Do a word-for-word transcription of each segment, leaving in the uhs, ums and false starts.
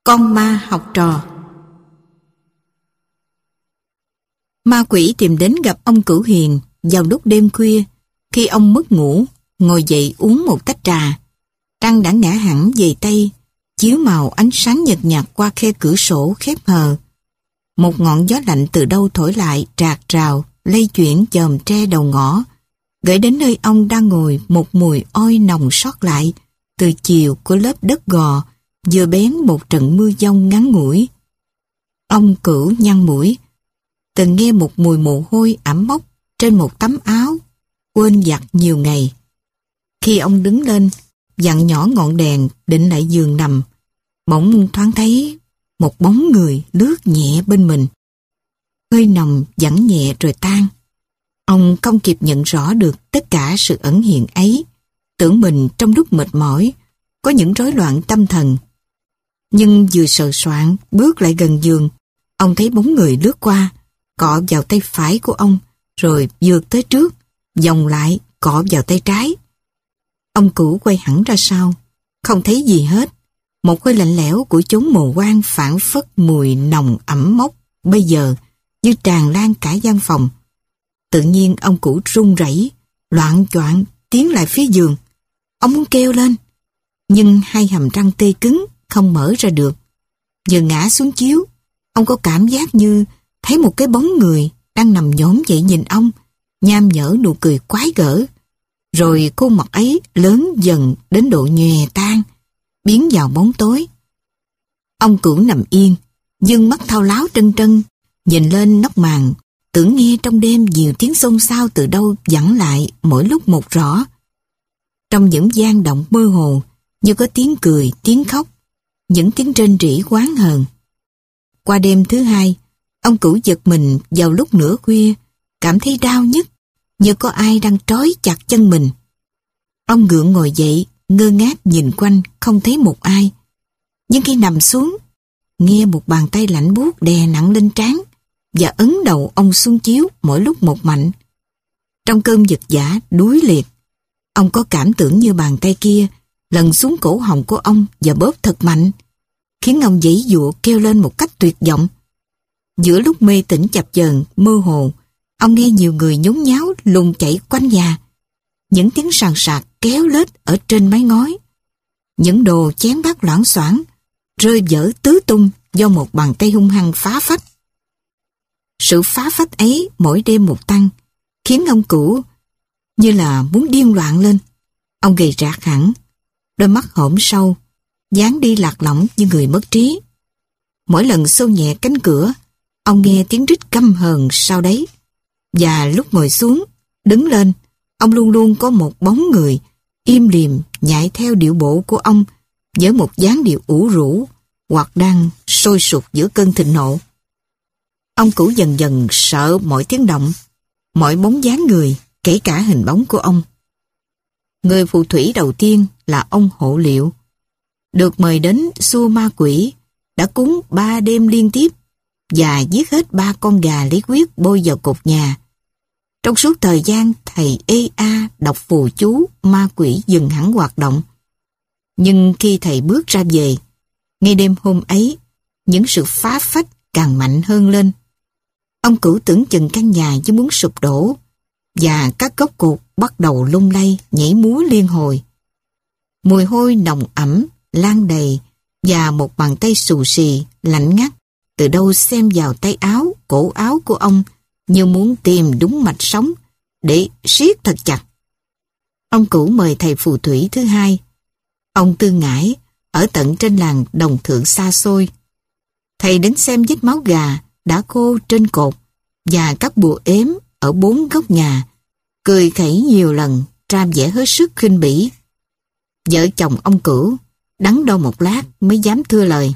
Con ma học trò. Ma quỷ tìm đến gặp ông Cửu Hiền vào lúc đêm khuya, khi ông mất ngủ, ngồi dậy uống một tách trà. Trăng đã ngã hẳn về Tây, chiếu màu ánh sáng nhợt nhạt qua khe cửa sổ khép hờ. Một ngọn gió lạnh từ đâu thổi lại rạc rào, lay chuyển chòm tre đầu ngõ, gửi đến nơi ông đang ngồi một mùi oi nồng sót lại từ chiều của lớp đất gò, vừa bén một trận mưa giông ngắn ngủi. Ông Cửu nhăn mũi, từng nghe một mùi mồ hôi ẩm mốc trên một tấm áo quên giặt nhiều ngày. Khi ông đứng lên, vặn nhỏ ngọn đèn định lại giường nằm, bỗng thoáng thấy một bóng người lướt nhẹ bên mình. Hơi nồng vẳng nhẹ rồi tan. Ông không kịp nhận rõ được tất cả sự ẩn hiện ấy, tưởng mình trong lúc mệt mỏi, có những rối loạn tâm thần. Nhưng vừa sờ soạng bước lại gần giường, ông thấy bóng người lướt qua, cọ vào tay phải của ông, rồi vượt tới trước, vòng lại, cọ vào tay trái. Ông Cửu quay hẳn ra sau, không thấy gì hết. Một hơi lạnh lẽo của chốn mồ quan phảng phất mùi nồng ẩm mốc, bây giờ như tràn lan cả gian phòng. Tự nhiên ông Cửu run rẩy, loạng choạng tiến lại phía giường. Ông muốn kêu lên, nhưng hai hàm răng tê cứng, không mở ra được. Vừa ngã xuống chiếu, ông có cảm giác như thấy một cái bóng người đang nằm nhổm dậy nhìn ông, nham nhở nụ cười quái gở. Rồi khuôn mặt ấy lớn dần đến độ nhòe tan, biến vào bóng tối. Ông Cửu nằm yên, dương mắt thao láo trân trân, nhìn lên nóc màn, tưởng nghe trong đêm nhiều tiếng xôn xao từ đâu vẳng lại mỗi lúc một rõ. Trong những vang động mơ hồ, như có tiếng cười, tiếng khóc, những tiếng rên rỉ oán hờn. Qua đêm thứ hai, ông Cửu giật mình vào lúc nửa khuya, cảm thấy đau nhức, như có ai đang trói chặt chân mình. Ông gượng ngồi dậy, ngơ ngác nhìn quanh, không thấy một ai. Nhưng khi nằm xuống, nghe một bàn tay lạnh buốt đè nặng lên trán và ấn đầu ông xuống chiếu mỗi lúc một mạnh. Trong cơn giật giả đuối liệt, ông có cảm tưởng như bàn tay kia lần xuống cổ họng của ông và bóp thật mạnh, khiến ông giãy giụa kêu lên một cách tuyệt vọng. Giữa lúc mê tỉnh chập chờn mơ hồ, ông nghe nhiều người nhốn nháo lùng chạy quanh nhà. Những tiếng sàn sạc kéo lết ở trên mái ngói. Những đồ chén bát loảng xoảng rơi vỡ tứ tung do một bàn tay hung hăng phá phách. Sự phá phách ấy mỗi đêm một tăng, khiến ông Cửu như là muốn điên loạn lên. Ông gầy rạc hẳn, đôi mắt hõm sâu, dáng đi lạc lõng như người mất trí. Mỗi lần xô nhẹ cánh cửa, ông nghe tiếng rít căm hờn sau đấy. Và lúc ngồi xuống, đứng lên, ông luôn luôn có một bóng người im lìm nhảy theo điệu bộ của ông với một dáng điệu ủ rũ hoặc đang sôi sục giữa cơn thịnh nộ. Ông Cửu dần dần sợ mọi tiếng động, mọi bóng dáng người, kể cả hình bóng của ông. Người phù thủy đầu tiên là ông Hộ Liệu, được mời đến xua ma quỷ, đã cúng ba đêm liên tiếp và giết hết ba con gà lý huyết bôi vào cột nhà. Trong suốt thời gian thầy ê a đọc phù chú, ma quỷ dừng hẳn hoạt động. Nhưng khi thầy bước ra về, ngay đêm hôm ấy, những sự phá phách càng mạnh hơn lên. Ông Cửu tưởng chừng căn nhà như muốn sụp đổ, và các gốc cột bắt đầu lung lay, nhảy múa liên hồi. Mùi hôi nồng ẩm lan đầy, và một bàn tay xù xì, lạnh ngắt, từ đâu xem vào tay áo, cổ áo của ông, như muốn tìm đúng mạch sống để siết thật chặt. Ông Cửu mời thầy phù thủy thứ hai, ông Tư Ngải, ở tận trên làng Đồng Thượng xa xôi. Thầy đến xem vết máu gà đã khô trên cột và các bùa ếm ở bốn góc nhà, cười khẩy nhiều lần, ra vẻ hết sức khinh bỉ. Vợ chồng ông Cửu đắn đo một lát mới dám thưa lời.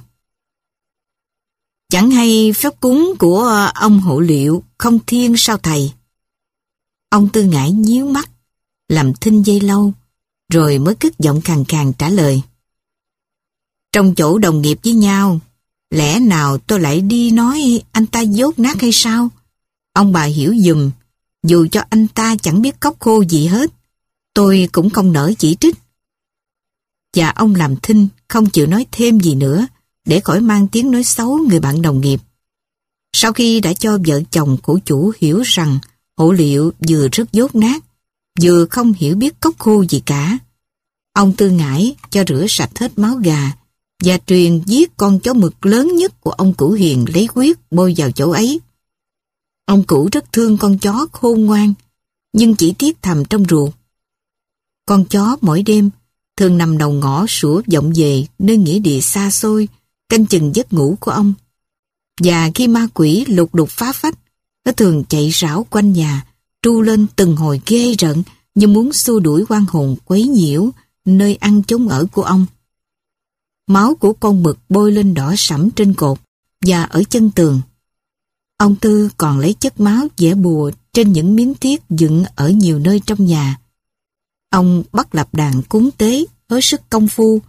Chẳng hay phép cúng của ông Hộ Liệu không thiên sao thầy? Ông Tư Ngải nhíu mắt, làm thinh giây lâu, rồi mới cất giọng khàn khàn trả lời. Trong chỗ đồng nghiệp với nhau, lẽ nào tôi lại đi nói anh ta dốt nát hay sao? Ông bà hiểu giùm, dù cho anh ta chẳng biết cóc khô gì hết, tôi cũng không nỡ chỉ trích. Và ông làm thinh, không chịu nói thêm gì nữa, để khỏi mang tiếng nói xấu người bạn đồng nghiệp. Sau khi đã cho vợ chồng của chủ hiểu rằng hộ liệu vừa rất dốt nát, vừa không hiểu biết cốc khô gì cả, ông Tư Ngải cho rửa sạch hết máu gà và truyền giết con chó mực lớn nhất của ông Cửu Hiền lấy huyết bôi vào chỗ ấy. Ông Cửu rất thương con chó khôn ngoan, nhưng chỉ tiếc thầm trong ruột. Con chó mỗi đêm thường nằm đầu ngõ sủa vọng về nơi nghĩa địa xa xôi, canh chừng giấc ngủ của ông. Và khi ma quỷ lục đục phá phách, nó thường chạy rảo quanh nhà, tru lên từng hồi ghê rợn như muốn xua đuổi oan hồn quấy nhiễu nơi ăn chốn ở của ông. Máu của con mực bôi lên đỏ sẫm trên cột và ở chân tường. Ông Tư còn lấy chất máu vẽ bùa trên những miếng thiết dựng ở nhiều nơi trong nhà. Ông bắt lập đàn cúng tế hết sức công phu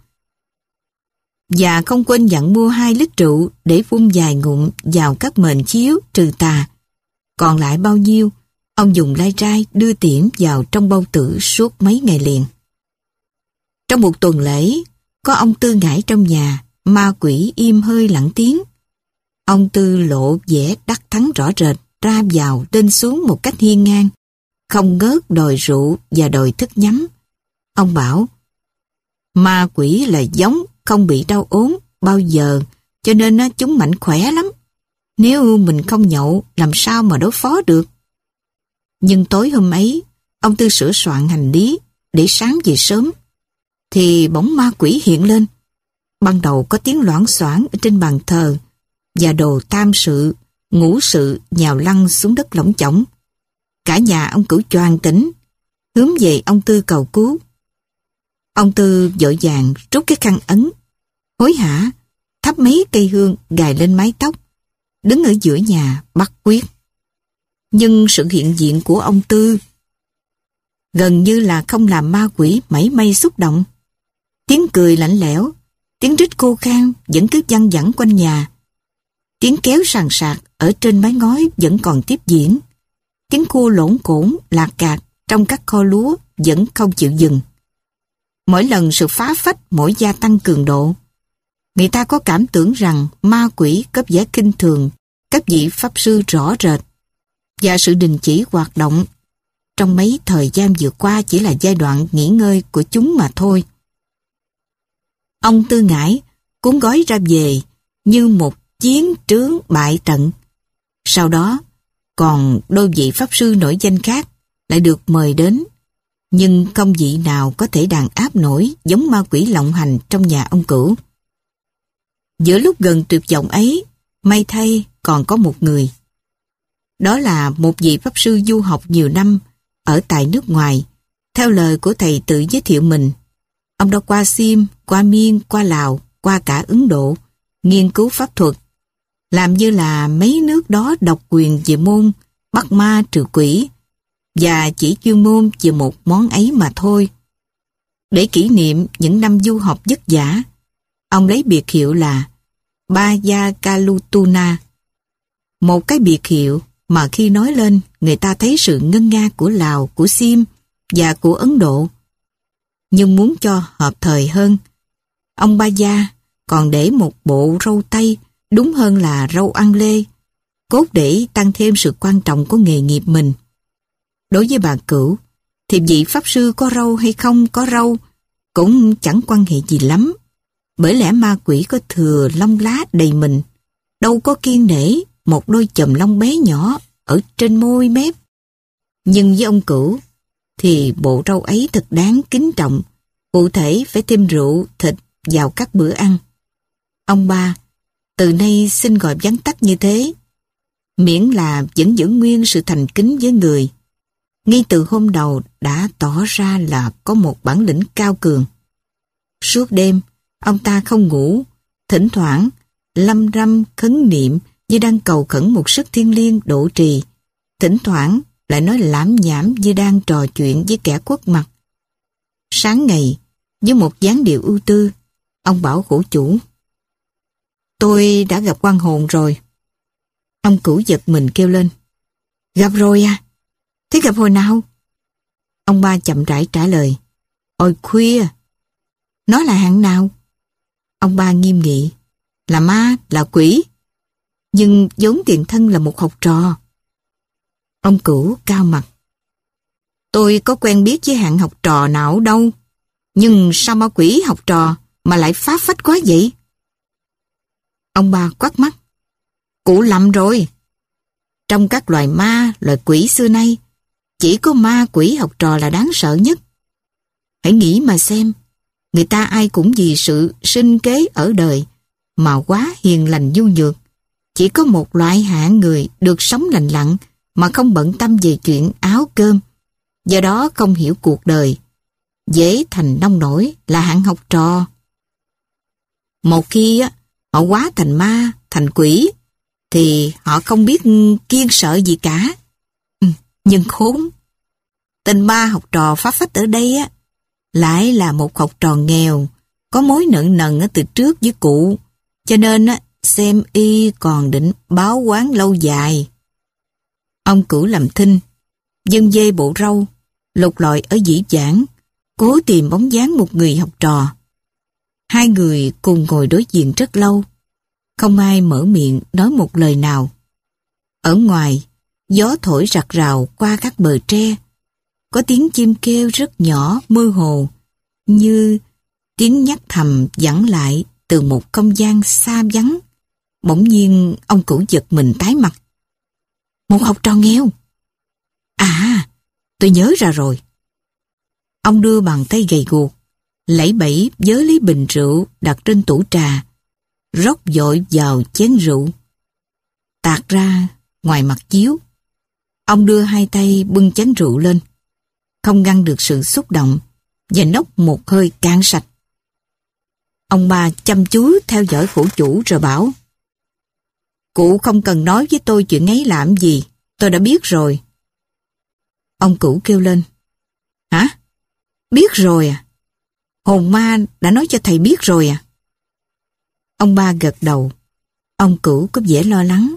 và không quên dặn mua hai lít rượu để phun vài ngụm vào các mền chiếu trừ tà. Còn lại bao nhiêu, ông dùng lai rai đưa tiễn vào trong bao tử suốt mấy ngày liền. Trong một tuần lễ, có ông Tư Ngải trong nhà, ma quỷ im hơi lặng tiếng. Ông Tư lộ vẻ đắc thắng rõ rệt, ra vào lên xuống một cách hiên ngang, không ngớt đòi rượu và đòi thức nhắm. Ông bảo, ma quỷ là giống, không bị đau ốm bao giờ, cho nên chúng mạnh khỏe lắm. Nếu mình không nhậu, làm sao mà đối phó được? Nhưng tối hôm ấy, ông Tư sửa soạn hành lý để sáng về sớm, thì bỗng ma quỷ hiện lên. Ban đầu có tiếng loảng xoảng ở trên bàn thờ, và đồ tam sự, ngũ sự nhào lăn xuống đất lỏng chỏng. Cả nhà ông Cửu choàng tỉnh, hướng về ông Tư cầu cứu. Ông Tư vội vàng rút cái khăn ấn, hối hả, thắp mấy cây hương gài lên mái tóc, đứng ở giữa nhà bắt quyết. Nhưng sự hiện diện của ông Tư gần như là không làm ma quỷ mảy may xúc động. Tiếng cười lạnh lẽo, tiếng rít khô khan vẫn cứ văng vẳng quanh nhà. Tiếng kéo sàn sạc ở trên mái ngói vẫn còn tiếp diễn. Tiếng cua lỗn cỗn lạc cạc trong các kho lúa vẫn không chịu dừng. Mỗi lần sự phá phách mỗi gia tăng cường độ, người ta có cảm tưởng rằng ma quỷ có vẻ khinh thường các vị pháp sư rõ rệt, và sự đình chỉ hoạt động trong mấy thời gian vừa qua chỉ là giai đoạn nghỉ ngơi của chúng mà thôi. Ông Tư Ngải cuốn gói ra về như một chiến trướng bại trận. Sau đó, còn đôi vị pháp sư nổi danh khác lại được mời đến, nhưng không vị nào có thể đàn áp nổi giống ma quỷ lộng hành trong nhà ông Cửu. Giữa lúc gần tuyệt vọng ấy, may thay còn có một người. Đó là một vị pháp sư du học nhiều năm ở tại nước ngoài. Theo lời của thầy tự giới thiệu mình, ông đã qua Sim, qua Miên, qua Lào, qua cả Ấn Độ, nghiên cứu pháp thuật, làm như là mấy nước đó độc quyền về môn bắt ma trừ quỷ, và chỉ chuyên môn về một món ấy mà thôi. Để kỷ niệm những năm du học vất vả, ông lấy biệt hiệu là Bayakalutuna, một cái biệt hiệu mà khi nói lên người ta thấy sự ngân nga của Lào, của Sim và của Ấn Độ. Nhưng muốn cho hợp thời hơn, ông Baya còn để một bộ râu tây, đúng hơn là râu ăn lê, cốt để tăng thêm sự quan trọng của nghề nghiệp mình. Đối với bà Cửu, thì vị pháp sư có râu hay không có râu cũng chẳng quan hệ gì lắm, bởi lẽ ma quỷ có thừa lông lá đầy mình, đâu có kiêng nể một đôi chòm lông bé nhỏ ở trên môi mép. Nhưng với ông Cửu, thì bộ râu ấy thật đáng kính trọng, cụ thể phải thêm rượu, thịt vào các bữa ăn. Ông ba, từ nay xin gọi vắn tắt như thế, miễn là vẫn giữ nguyên sự thành kính với người. Ngay từ hôm đầu đã tỏ ra là có một bản lĩnh cao cường. Suốt đêm, ông ta không ngủ, thỉnh thoảng lâm râm khấn niệm như đang cầu khẩn một sức thiêng liêng độ trì, thỉnh thoảng lại nói lảm nhảm như đang trò chuyện với kẻ khuất mặt. Sáng ngày, với một dáng điệu ưu tư, ông bảo khổ chủ: "Tôi đã gặp oan hồn rồi." Ông Cửu giật mình kêu lên: "Gặp rồi à? Thế gặp hồi nào?" Ông ba chậm rãi trả lời: "Hồi khuya." "Nó là hạng nào?" Ông ba nghiêm nghị: là ma, là quỷ, nhưng vốn tiền thân là một học trò. Ông Cửu cao mặt. Tôi có quen biết với hạng học trò nào đâu, nhưng sao ma quỷ học trò mà lại phá phách quá vậy? Ông ba quát mắt. Cụ lầm rồi. Trong các loài ma, loài quỷ xưa nay, chỉ có ma quỷ học trò là đáng sợ nhất. Hãy nghĩ mà xem, người ta ai cũng vì sự sinh kế ở đời mà quá hiền lành nhu nhược. Chỉ có một loại hạng người được sống lành lặn mà không bận tâm về chuyện áo cơm, do đó không hiểu cuộc đời, dễ thành nông nổi là hạng học trò. Một khi á, họ quá thành ma, thành quỷ, thì họ không biết kiêng sợ gì cả. Ừ, nhưng khốn, tên ma học trò phá phách ở đây á, lại là một học trò nghèo, có mối nợ nần ở từ trước với cụ, cho nên á, xem y còn định báo oán lâu dài. Ông Cửu làm thinh, dâng dê bộ râu, lục lọi ở dĩ vãng, cố tìm bóng dáng một người học trò. Hai người cùng ngồi đối diện rất lâu, không ai mở miệng nói một lời nào. Ở ngoài, gió thổi rặt rào qua các bờ tre, có tiếng chim kêu rất nhỏ mơ hồ, như tiếng nhắc thầm vẳng lại từ một không gian xa vắng. Bỗng nhiên ông Cửu giật mình tái mặt. Một học trò nghèo. À, tôi nhớ ra rồi. Ông đưa bàn tay gầy guộc, lẫy bẫy vớ lấy bình rượu đặt trên tủ trà, rót vội vào chén rượu, tạt ra ngoài mặt chiếu. Ông đưa hai tay bưng chén rượu lên, không ngăn được sự xúc động, và nốc một hơi cạn sạch. Ông ba chăm chú theo dõi khổ chủ rồi bảo: Cụ không cần nói với tôi chuyện ấy làm gì, tôi đã biết rồi. Ông Cửu kêu lên: Hả? Biết rồi à? Hồn ma đã nói cho thầy biết rồi à? Ông ba gật đầu. Ông Cửu có vẻ lo lắng.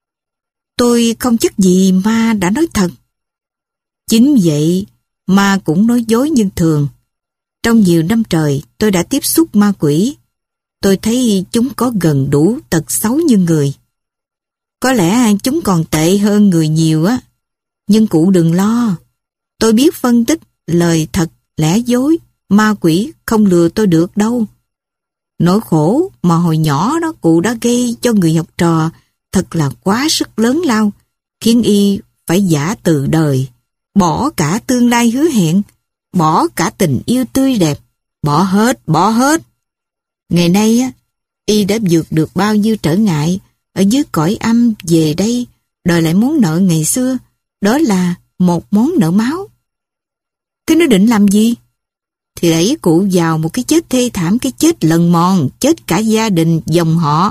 Tôi không chắc gì ma đã nói thật. Chính vậy, ma cũng nói dối như thường. Trong nhiều năm trời tôi đã tiếp xúc ma quỷ. Tôi thấy chúng có gần đủ tật xấu như người. Có lẽ chúng còn tệ hơn người nhiều á. Nhưng cụ đừng lo. Tôi biết phân tích lời thật, lẽ dối. Ma quỷ không lừa tôi được đâu. Nỗi khổ mà hồi nhỏ đó cụ đã gây cho người học trò thật là quá sức lớn lao, khiến y phải giả từ đời, bỏ cả tương lai hứa hẹn, bỏ cả tình yêu tươi đẹp, bỏ hết, bỏ hết. Ngày nay á, y đã vượt được bao nhiêu trở ngại ở dưới cõi âm, về đây đòi lại món nợ ngày xưa, đó là một món nợ máu. Thế nó định làm gì? Thì đẩy cụ vào một cái chết thê thảm, cái chết lần mòn, chết cả gia đình, dòng họ.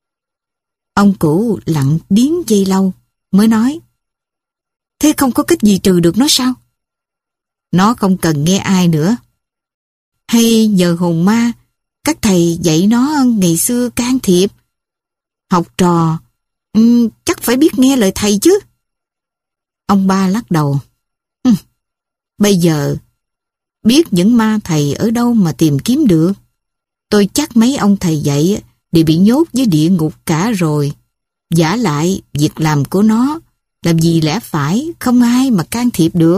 Ông Cửu lặng điếng giây lâu, mới nói: Thế không có cách gì trừ được nó sao? Nó không cần nghe ai nữa. Hay nhờ hồn ma, các thầy dạy nó ngày xưa can thiệp. Học trò, um, chắc phải biết nghe lời thầy chứ. Ông ba lắc đầu. Hừm, bây giờ, biết những ma thầy ở đâu mà tìm kiếm được. Tôi chắc mấy ông thầy dạy đều bị nhốt với địa ngục cả rồi. Vả lại, việc làm của nó làm gì lẽ phải, không ai mà can thiệp được.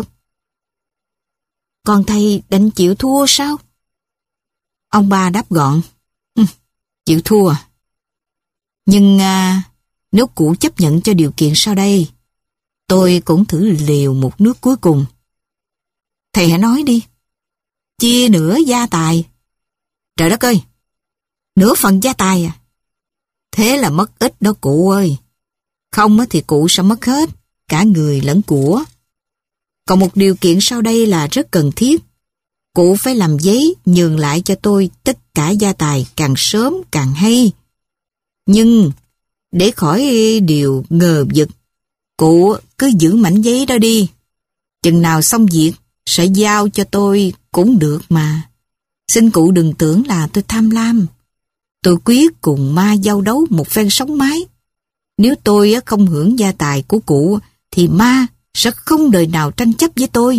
Còn thầy đành chịu thua sao? Ông ba đáp gọn. Chịu thua à? Nhưng à, nếu cụ chấp nhận cho điều kiện sau đây, tôi cũng thử liều một nước cuối cùng. Thầy hãy nói đi. Chia nửa gia tài. Trời đất ơi! Nửa phần gia tài à? Thế là mất ít đó cụ ơi. Không thì cụ sẽ mất hết, cả người lẫn của. Còn một điều kiện sau đây là rất cần thiết. Cụ phải làm giấy nhường lại cho tôi tất cả gia tài càng sớm càng hay. Nhưng để khỏi điều ngờ vực, cụ cứ giữ mảnh giấy đó đi. Chừng nào xong việc sẽ giao cho tôi cũng được mà. Xin cụ đừng tưởng là tôi tham lam. Tôi quyết cùng ma giao đấu một phen sống mái. Nếu tôi không hưởng gia tài của cụ thì ma sẽ không đời nào tranh chấp với tôi.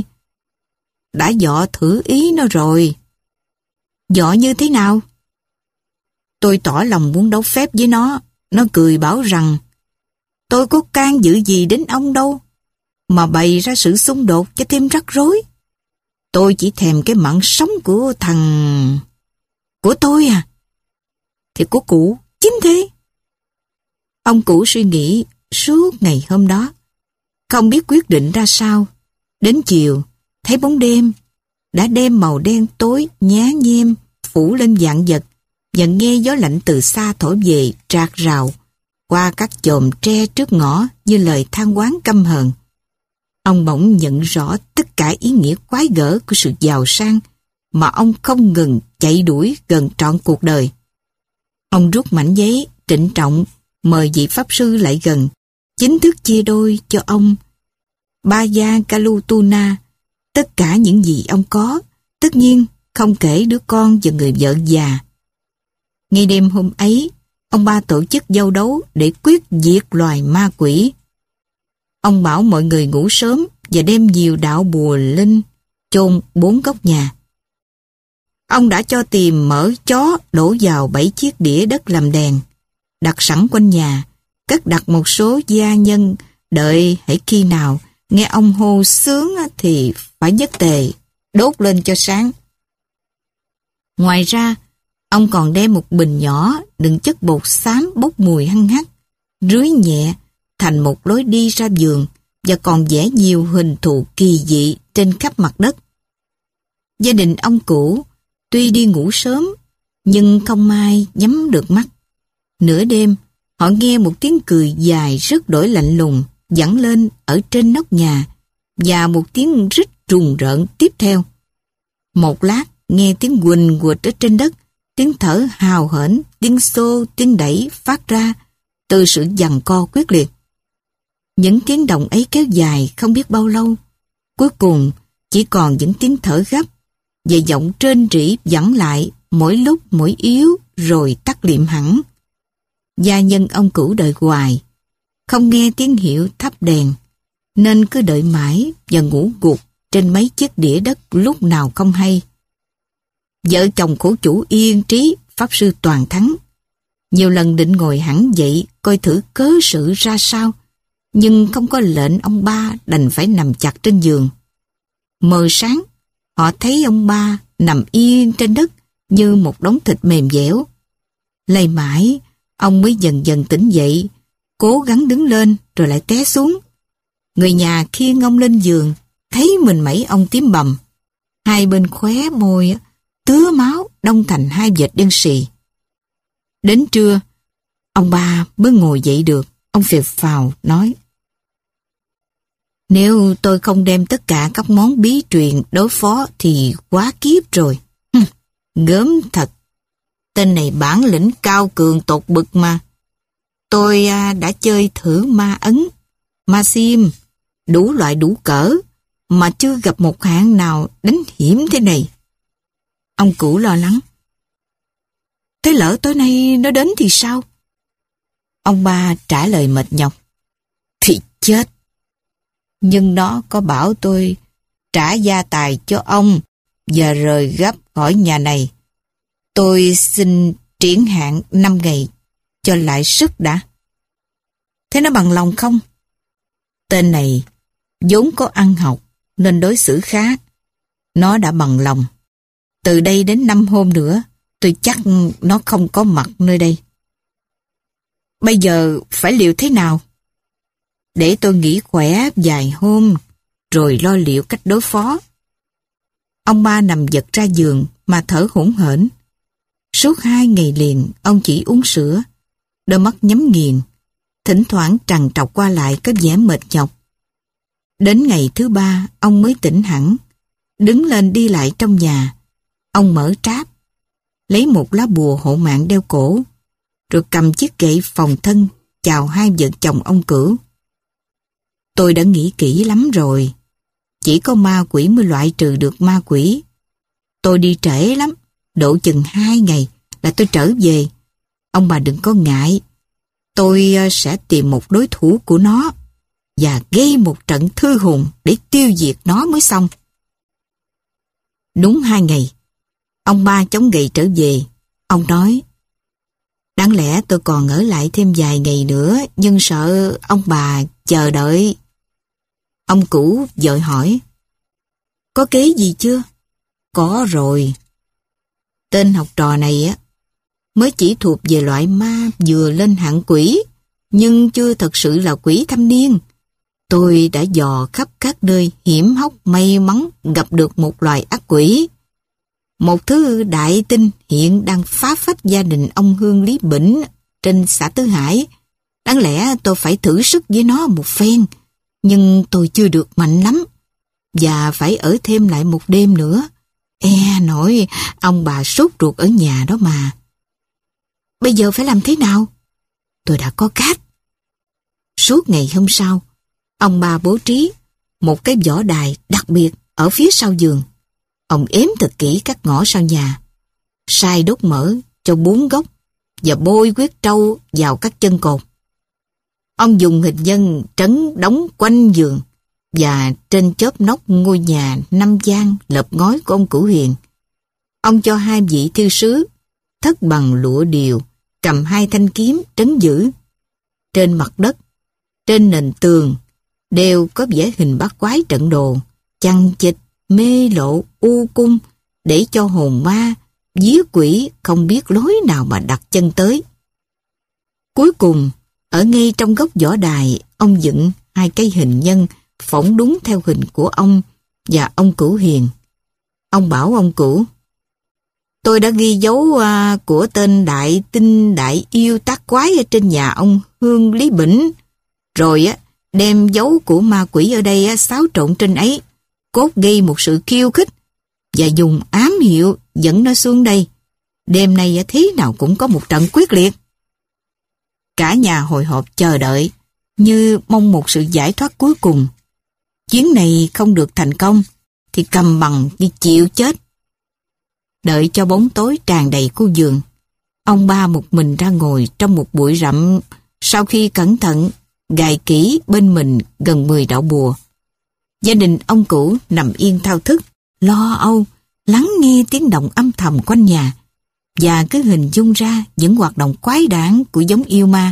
Đã dọ thử ý nó rồi. Dọ như thế nào? Tôi tỏ lòng muốn đấu phép với nó. Nó cười bảo rằng tôi có can dự gì đến ông đâu, mà bày ra sự xung đột cho thêm rắc rối. Tôi chỉ thèm cái mạng sống của thằng... Của tôi à? Thì của cụ, chính thế. Ông cụ suy nghĩ suốt ngày hôm đó, không biết quyết định ra sao. Đến chiều, thấy bóng đêm đã đem màu đen tối nhá nhem phủ lên vạn vật, và nghe gió lạnh từ xa thổi về rạc rào qua các chòm tre trước ngõ như lời than oán căm hờn. Ông bỗng nhận rõ tất cả ý nghĩa quái gở của sự giàu sang mà ông không ngừng chạy đuổi gần trọn cuộc đời. Ông rút mảnh giấy, trịnh trọng mời vị pháp sư lại gần, chính thức chia đôi cho ông Baya Kalutuna tất cả những gì ông có, tất nhiên không kể đứa con và người vợ già. Ngay đêm hôm ấy, ông ba tổ chức giao đấu để quyết diệt loài ma quỷ. Ông bảo mọi người ngủ sớm và đem nhiều đạo bùa linh chôn bốn góc nhà. Ông đã cho tìm mỡ chó đổ vào bảy chiếc đĩa đất làm đèn, đặt sẵn quanh nhà, cất đặt một số gia nhân, đợi hễ khi nào nghe ông hô sướng thì phải nhất tề đốt lên cho sáng. Ngoài ra, ông còn đem một bình nhỏ đựng chất bột xám bốc mùi hăng hắc, rưới nhẹ thành một lối đi ra vườn, và còn vẽ nhiều hình thù kỳ dị trên khắp mặt đất. Gia đình ông cũ tuy đi ngủ sớm, nhưng không ai nhắm được mắt. Nửa đêm, họ nghe một tiếng cười dài rất đổi lạnh lùng vẳng lên ở trên nóc nhà, và một tiếng rít rùng rợn tiếp theo. Một lát, nghe tiếng quỳnh quỵt ở trên đất, tiếng thở hào hển, tiếng xô, tiếng đẩy phát ra từ sự giằng co quyết liệt. Những tiếng động ấy kéo dài không biết bao lâu. Cuối cùng, chỉ còn những tiếng thở gấp và giọng trên rỉ vẳng lại, mỗi lúc mỗi yếu rồi tắt liệm hẳn. Gia nhân ông cũ đợi hoài, không nghe tiếng hiệu thắp đèn, nên cứ đợi mãi và ngủ gục trên mấy chiếc đĩa đất lúc nào không hay. Vợ chồng khổ chủ yên trí, pháp sư toàn thắng. Nhiều lần định ngồi hẳn dậy coi thử cớ sự ra sao, nhưng không có lệnh ông ba đành phải nằm chặt trên giường. Mờ sáng, họ thấy ông ba nằm yên trên đất như một đống thịt mềm dẻo. Lay mãi, ông mới dần dần tỉnh dậy, cố gắng đứng lên rồi lại té xuống. Người nhà khiêng ông lên giường, thấy mình mẩy ông tím bầm. Hai bên khóe môi tứa máu đông thành hai vệt đen sì. Đến trưa, ông ba mới ngồi dậy được. Ông phì phào nói: Nếu tôi không đem tất cả các món bí truyền đối phó thì quá kiếp rồi. Hừm, gớm thật. Tên này bản lĩnh cao cường tột bực mà. Tôi à, đã chơi thử ma ấn, ma xiêm, đủ loại đủ cỡ, mà chưa gặp một hạng nào đánh hiểm thế này. Ông cũ lo lắng: Thế lỡ tối nay nó đến thì sao? Ông ba trả lời mệt nhọc: Thì chết. Nhưng nó có bảo tôi trả gia tài cho ông và rời gấp khỏi nhà này. Tôi xin triển hạn năm ngày cho lại sức đã. Thế nó bằng lòng không? Tên này vốn có ăn học nên đối xử khá. Nó đã bằng lòng. Từ đây đến năm hôm nữa, tôi chắc nó không có mặt nơi đây. Bây giờ phải liệu thế nào? Để tôi nghỉ khỏe vài hôm, rồi lo liệu cách đối phó. Ông ba nằm giật ra giường mà thở hổn hển. Suốt hai ngày liền, ông chỉ uống sữa, đôi mắt nhắm nghiền, thỉnh thoảng trằn trọc qua lại có vẻ mệt nhọc. Đến ngày thứ ba, ông mới tỉnh hẳn, đứng lên đi lại trong nhà. Ông mở tráp, lấy một lá bùa hộ mạng đeo cổ, rồi cầm chiếc gậy phòng thân chào hai vợ chồng ông Cửu. Tôi đã nghĩ kỹ lắm rồi. Chỉ có ma quỷ mới loại trừ được ma quỷ. Tôi đi trễ lắm, độ chừng hai ngày là tôi trở về. Ông bà đừng có ngại. Tôi sẽ tìm một đối thủ của nó và gây một trận thư hùng để tiêu diệt nó mới xong. Đúng hai ngày, ông ba chống gậy trở về. Ông nói: Đáng lẽ tôi còn ở lại thêm vài ngày nữa, nhưng sợ ông bà chờ đợi. Ông Cửu vội hỏi, có kế gì chưa? Có rồi. Tên học trò này á mới chỉ thuộc về loại ma vừa lên hạng quỷ, nhưng chưa thật sự là quỷ thâm niên. Tôi đã dò khắp các nơi hiểm hóc, may mắn gặp được một loài ác quỷ. Một thứ đại tinh hiện đang phá phách gia đình ông Hương Lý Bỉnh trên xã Tứ Hải. Đáng lẽ tôi phải thử sức với nó một phen, nhưng tôi chưa được mạnh lắm, và phải ở thêm lại một đêm nữa. E nổi ông bà sốt ruột ở nhà đó mà. Bây giờ phải làm thế nào? Tôi đã có cách. Suốt ngày hôm sau, ông bà bố trí một cái võ đài đặc biệt ở phía sau giường. Ông ếm thật kỹ các ngõ sau nhà, sai đốt mỡ cho bốn góc và bôi huyết trâu vào các chân cột. Ông dùng hình nhân trấn đóng quanh giường và trên chóp nóc ngôi nhà năm gian lợp ngói của ông Cửu Hiền. Ông cho hai vị thư sứ thất bằng lụa điều cầm hai thanh kiếm trấn giữ. Trên mặt đất, trên nền tường đều có vẽ hình bát quái trận đồ, chằng chịt, mê lộ, u cung, để cho hồn ma, vía quỷ không biết lối nào mà đặt chân tới. Cuối cùng, ở ngay trong góc võ đài, ông dựng hai cây hình nhân phỏng đúng theo hình của ông và ông Cửu Hiền. Ông bảo ông Cửu, tôi đã ghi dấu uh, của tên đại tinh đại yêu tác quái ở trên nhà ông Hương Lý Bỉnh, rồi á đem dấu của ma quỷ ở đây á, xáo trộn trên ấy, cốt ghi một sự khiêu khích và dùng ám hiệu dẫn nó xuống đây. Đêm nay thế nào cũng có một trận quyết liệt. Cả nhà hồi hộp chờ đợi, như mong một sự giải thoát cuối cùng. Chuyến này không được thành công thì cầm bằng đi chịu chết. Đợi cho bóng tối tràn đầy khu vườn, ông ba một mình ra ngồi trong một bụi rậm, sau khi cẩn thận gài kỹ bên mình gần mười đạo bùa. Gia đình ông Cửu nằm yên thao thức, lo âu, lắng nghe tiếng động âm thầm quanh nhà, và cứ hình dung ra những hoạt động quái đản của giống yêu ma.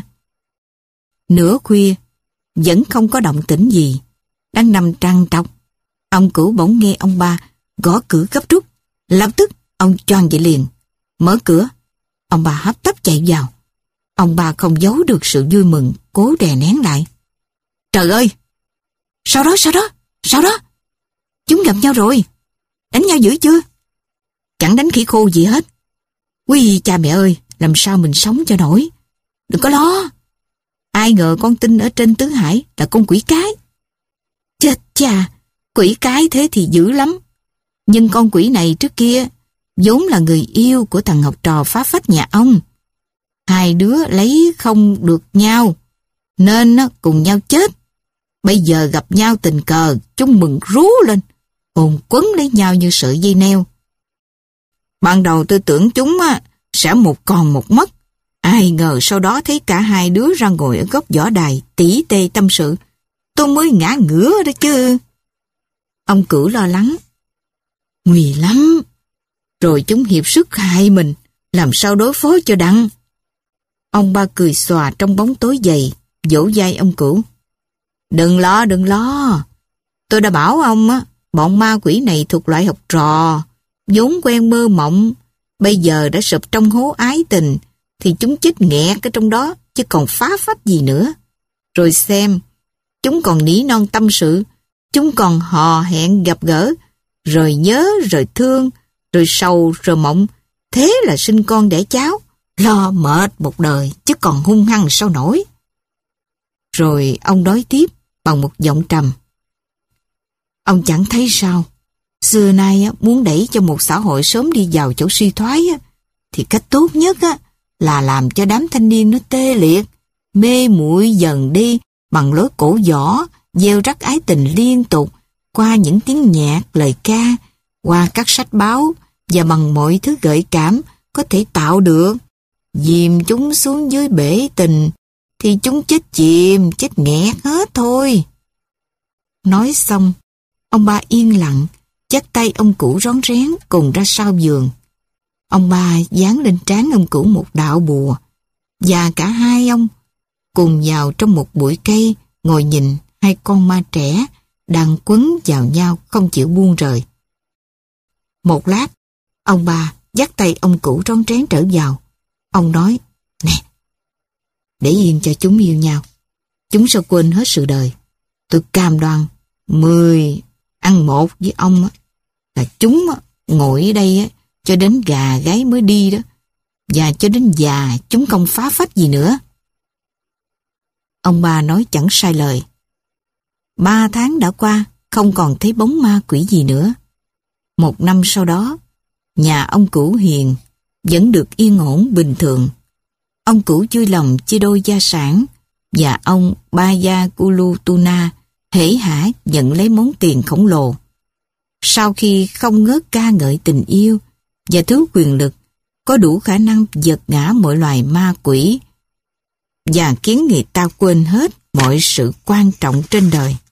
Nửa khuya, vẫn không có động tĩnh gì. Đang nằm trằn trọc, ông Cửu bỗng nghe ông ba gõ cửa gấp rút. Lập tức ông choàng dậy liền, mở cửa. Ông ba hấp tấp chạy vào. Ông ba không giấu được sự vui mừng, cố đè nén lại. Trời ơi! Sao đó, sao đó, sao đó? Chúng gặp nhau rồi. Đánh nhau dữ chưa? Chẳng đánh khỉ khô gì hết. Quý cha mẹ ơi, làm sao mình sống cho nổi? Đừng có lo. Ai ngờ con tin ở trên Tứ Hải là con quỷ cái. Chết cha, quỷ cái thế thì dữ lắm. Nhưng con quỷ này trước kia vốn là người yêu của thằng học trò phá phách nhà ông. Hai đứa lấy không được nhau, nên cùng nhau chết. Bây giờ gặp nhau tình cờ, chúng mừng rú lên, hồn quấn lấy nhau như sợi dây neo. Ban đầu tôi tưởng chúng sẽ một còn một mất. Ai ngờ sau đó thấy cả hai đứa ra ngồi ở góc võ đài tỉ tê tâm sự. Tôi mới ngã ngửa đó chứ. Ông Cửu lo lắng. Nguy lắm. Rồi chúng hiệp sức hại mình, làm sao đối phó cho đặng. Ông ba cười xòa trong bóng tối dày, vỗ vai ông Cửu. Đừng lo, đừng lo. Tôi đã bảo ông á, bọn ma quỷ này thuộc loại học trò, vốn quen mơ mộng, bây giờ đã sụp trong hố ái tình, thì chúng chết nghẹt ở trong đó, chứ còn phá phách gì nữa. Rồi xem, chúng còn nỉ non tâm sự, chúng còn hò hẹn gặp gỡ, rồi nhớ, rồi thương, rồi sầu, rồi mộng, thế là sinh con đẻ cháu, lo mệt một đời, chứ còn hung hăng sao nổi. Rồi ông nói tiếp bằng một giọng trầm. Ông chẳng thấy sao, xưa nay muốn đẩy cho một xã hội sớm đi vào chỗ suy thoái, thì cách tốt nhất là làm cho đám thanh niên nó tê liệt, mê muội dần đi bằng lối cổ võ, gieo rắc ái tình liên tục qua những tiếng nhạc, lời ca, qua các sách báo và bằng mọi thứ gợi cảm có thể tạo được. Dìm chúng xuống dưới bể tình thì chúng chết chìm, chết nghẹt hết thôi. Nói xong, ông ba yên lặng, dắt tay ông Cửu rón rén cùng ra sau giường. Ông ba dán lên trán ông Cửu một đạo bùa, và cả hai ông cùng vào trong một bụi cây ngồi nhìn hai con ma trẻ đang quấn vào nhau không chịu buông rời. Một lát, ông ba dắt tay ông cũ rón rén trở vào. Ông nói, nè, để yên cho chúng yêu nhau. Chúng sẽ quên hết sự đời. Tôi cam đoan, mười ăn một với ông á, là chúng á, ngồi ở đây á, cho đến gà gáy mới đi đó. Và cho đến già chúng không phá phách gì nữa. Ông ba nói chẳng sai lời. Ba tháng đã qua, không còn thấy bóng ma quỷ gì nữa. Một năm sau đó, nhà ông Cửu Hiền vẫn được yên ổn bình thường. Ông Cửu vui lòng chia đôi gia sản và ông Bayakulutuna hễ hả nhận lấy món tiền khổng lồ. Sau khi không ngớt ca ngợi tình yêu và thứ quyền lực có đủ khả năng giật ngã mọi loài ma quỷ và khiến người ta quên hết mọi sự quan trọng trên đời.